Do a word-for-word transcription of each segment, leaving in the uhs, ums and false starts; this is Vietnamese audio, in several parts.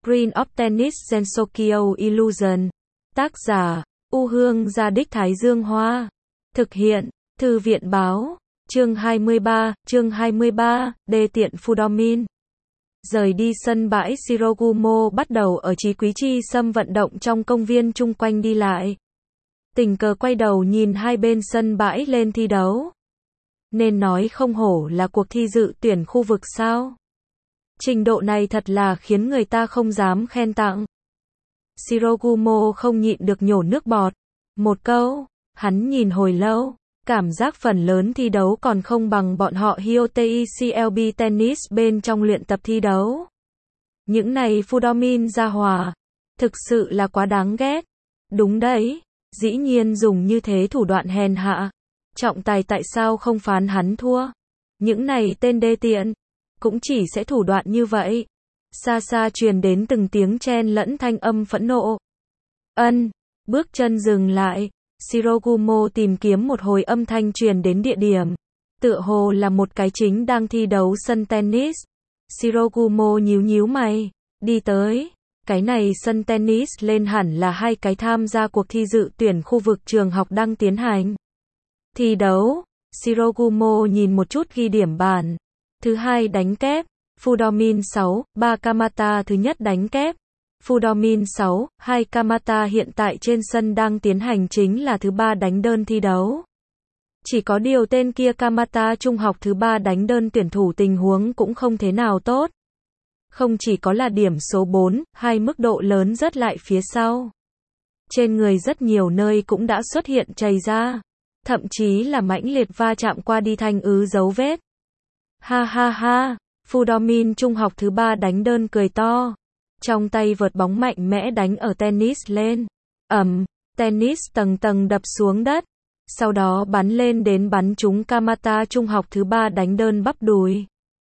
Screen of Tennis Gensokyo Illusion. Tác giả, U Hương Gia Đích Thái Dương Hoa. Thực hiện, Thư viện Báo. Chương hai mươi ba, chương hai mươi ba, đê tiện Fudomin. Rời đi sân bãi Shirogumo bắt đầu ở Chí Quý Chi Sâm vận động trong công viên chung quanh đi lại. Tình cờ quay đầu nhìn hai bên sân bãi lên thi đấu. Nên nói không hổ là cuộc thi dự tuyển khu vực sao. Trình độ này thật là khiến người ta không dám khen tặng. Shirogumo không nhịn được nhổ nước bọt. Một câu, hắn nhìn hồi lâu, cảm giác phần lớn thi đấu còn không bằng bọn họ Hyotei xê lờ bê Tennis bên trong luyện tập thi đấu. Những này Fudomin ra hòa, thực sự là quá đáng ghét. Đúng đấy, dĩ nhiên dùng như thế thủ đoạn hèn hạ. Trọng tài tại sao không phán hắn thua? Những này tên đê tiện, cũng chỉ sẽ thủ đoạn như vậy. Xa xa truyền đến từng tiếng chen lẫn thanh âm phẫn nộ. Ân, bước chân dừng lại. Shirogumo tìm kiếm một hồi âm thanh truyền đến địa điểm. Tựa hồ là một cái chính đang thi đấu sân tennis. Shirogumo nhíu nhíu mày, đi tới. Cái này sân tennis lên hẳn là hai cái tham gia cuộc thi dự tuyển khu vực trường học đang tiến hành. Thi đấu, Shirogumo nhìn một chút ghi điểm bàn. Thứ hai đánh kép, Fudomin sáu, ba Kamata thứ nhất đánh kép. Fudomin sáu, hai Kamata hiện tại trên sân đang tiến hành chính là thứ ba đánh đơn thi đấu. Chỉ có điều tên kia Kamata trung học thứ ba đánh đơn tuyển thủ tình huống cũng không thế nào tốt. Không chỉ có là điểm số bốn, hai mức độ lớn rất lại phía sau. Trên người rất nhiều nơi cũng đã xuất hiện chày ra. Thậm chí là mãnh liệt va chạm qua đi thành ứ dấu vết. Ha ha ha, Fudomin trung học thứ ba đánh đơn cười to. Trong tay vợt bóng mạnh mẽ đánh ở tennis lên. Ầm, tennis tầng tầng đập xuống đất. Sau đó bắn lên đến bắn trúng Kamata trung học thứ ba đánh đơn bắp đùi.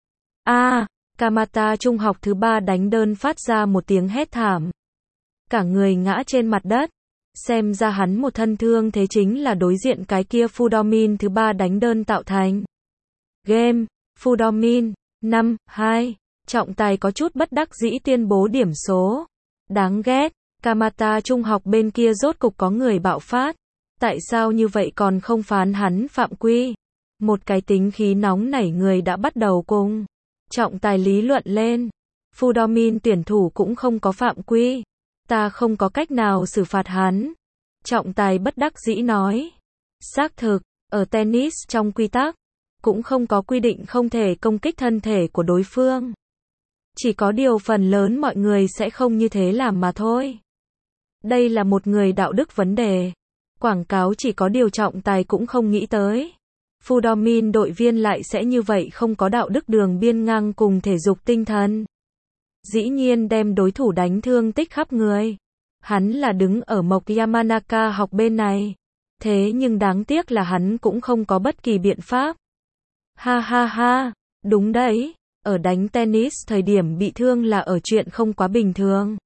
A, à, Kamata trung học thứ ba đánh đơn phát ra một tiếng hét thảm. Cả người ngã trên mặt đất. Xem ra hắn một thân thương thế chính là đối diện cái kia Fudomin thứ ba đánh đơn tạo thành. Game, Fudomin, năm, hai. Trọng tài có chút bất đắc dĩ tuyên bố điểm số. Đáng ghét, Kamata trung học bên kia rốt cục có người bạo phát. Tại sao như vậy còn không phán hắn phạm quy? Một cái tính khí nóng nảy người đã bắt đầu cùng trọng tài lý luận lên. Fudomin tuyển thủ cũng không có phạm quy. Ta không có cách nào xử phạt hắn. Trọng tài bất đắc dĩ nói. Xác thực, ở tennis trong quy tắc, cũng không có quy định không thể công kích thân thể của đối phương. Chỉ có điều phần lớn mọi người sẽ không như thế làm mà thôi. Đây là một người đạo đức vấn đề. Quảng cáo chỉ có điều trọng tài cũng không nghĩ tới. Fudomin đội viên lại sẽ như vậy không có đạo đức đường biên ngang cùng thể dục tinh thần. Dĩ nhiên đem đối thủ đánh thương tích khắp người. Hắn là đứng ở Mộc Yamanaka học bên này. Thế nhưng đáng tiếc là hắn cũng không có bất kỳ biện pháp. Ha ha ha, đúng đấy, ở đánh tennis thời điểm bị thương là ở chuyện không quá bình thường.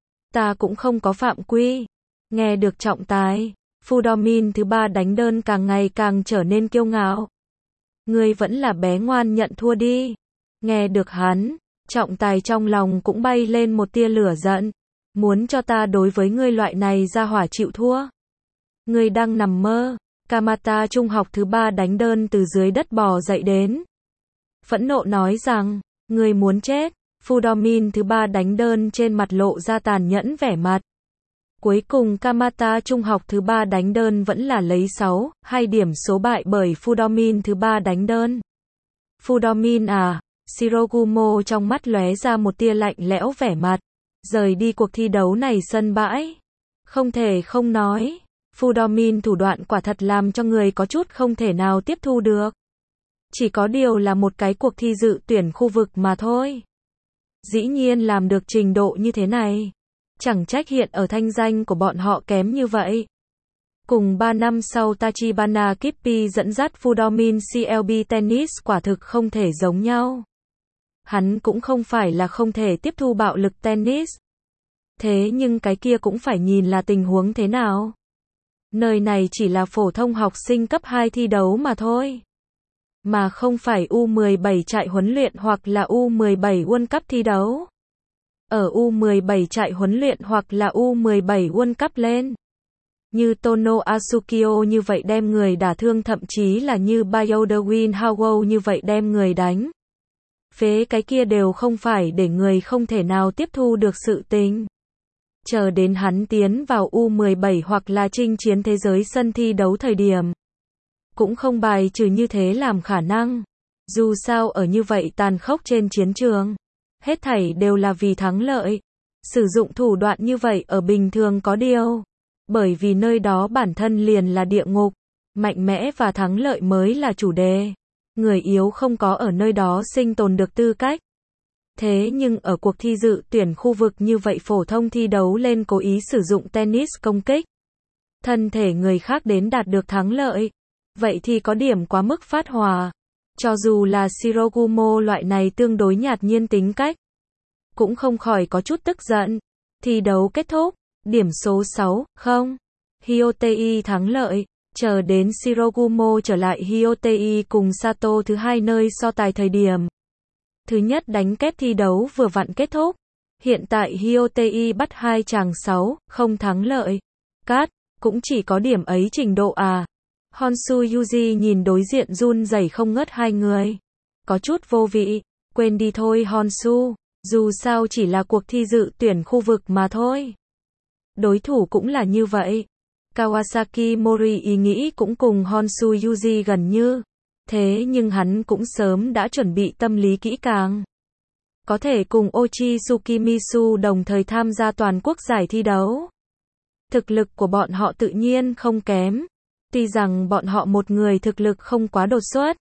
Ta cũng không có phạm quy. Nghe được trọng tài, Fudomin thứ ba đánh đơn càng ngày càng trở nên kiêu ngạo. Ngươi vẫn là bé ngoan nhận thua đi. Nghe được hắn, trọng tài trong lòng cũng bay lên một tia lửa giận. Muốn cho ta đối với ngươi loại này ra hỏa chịu thua. Ngươi đang nằm mơ. Kamata trung học thứ ba đánh đơn từ dưới đất bò dậy đến. Phẫn nộ nói rằng, ngươi muốn chết. Fudomin thứ ba đánh đơn trên mặt lộ ra tàn nhẫn vẻ mặt. Cuối cùng Kamata trung học thứ ba đánh đơn vẫn là lấy sáu, hai điểm số bại bởi Fudomin thứ ba đánh đơn. Fudomin à, Shirogumo trong mắt lóe ra một tia lạnh lẽo vẻ mặt. Rời đi cuộc thi đấu này sân bãi. Không thể không nói. Fudomin thủ đoạn quả thật làm cho người có chút không thể nào tiếp thu được. Chỉ có điều là một cái cuộc thi dự tuyển khu vực mà thôi. Dĩ nhiên làm được trình độ như thế này. Chẳng trách hiện ở thanh danh của bọn họ kém như vậy. Cùng ba năm sau Tachibana Kippi dẫn dắt Fudomin xê lờ bê Tennis quả thực không thể giống nhau. Hắn cũng không phải là không thể tiếp thu bạo lực tennis. Thế nhưng cái kia cũng phải nhìn là tình huống thế nào. Nơi này chỉ là phổ thông học sinh cấp hai thi đấu mà thôi. Mà không phải U mười bảy trại huấn luyện hoặc là U mười bảy World Cup thi đấu. ở U mười bảy trại huấn luyện hoặc là U mười bảy World Cup lên. Như Tono Asukio như vậy đem người đả thương, thậm chí là như Byoderwin Howell như vậy đem người đánh phế, cái kia đều không phải để người không thể nào tiếp thu được sự tình. Chờ đến hắn tiến vào U mười bảy hoặc là chinh chiến thế giới sân thi đấu thời điểm, cũng không bài trừ như thế làm khả năng. Dù sao ở như vậy tàn khốc trên chiến trường, hết thảy đều là vì thắng lợi. Sử dụng thủ đoạn như vậy ở bình thường có điều, bởi vì nơi đó bản thân liền là địa ngục, mạnh mẽ và thắng lợi mới là chủ đề. Người yếu không có ở nơi đó sinh tồn được tư cách. Thế nhưng ở cuộc thi dự tuyển khu vực như vậy phổ thông thi đấu lên cố ý sử dụng tennis công kích thân thể người khác đến đạt được thắng lợi, vậy thì có điểm quá mức phát hỏa. Cho dù là Shirogumo loại này tương đối nhạt nhiên tính cách, cũng không khỏi có chút tức giận. Thi đấu kết thúc, điểm số sáu không, Hyotei thắng lợi. Chờ đến Shirogumo trở lại Hyotei cùng Sato thứ hai nơi so tài thời điểm thứ nhất đánh kép thi đấu vừa vặn kết thúc. Hiện tại Hyotei bắt hai chàng sáu không thắng lợi. Cát, cũng chỉ có điểm ấy trình độ à. Honshu Yuji nhìn đối diện run rẩy không ngớt hai người. Có chút vô vị, quên đi thôi Honshu, dù sao chỉ là cuộc thi dự tuyển khu vực mà thôi. Đối thủ cũng là như vậy. Kawasaki Mori ý nghĩ cũng cùng Honshu Yuji gần như. Thế nhưng hắn cũng sớm đã chuẩn bị tâm lý kỹ càng. Có thể cùng Ochi Tsukimisu đồng thời tham gia toàn quốc giải thi đấu. Thực lực của bọn họ tự nhiên không kém. Tuy rằng bọn họ một người thực lực không quá đột xuất.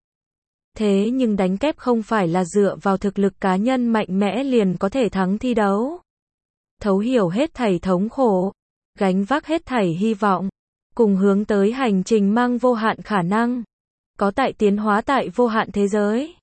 Thế nhưng đánh kép không phải là dựa vào thực lực cá nhân mạnh mẽ liền có thể thắng thi đấu. Thấu hiểu hết thảy thống khổ, gánh vác hết thảy hy vọng, cùng hướng tới hành trình mang vô hạn khả năng. Có tại tiến hóa tại vô hạn thế giới.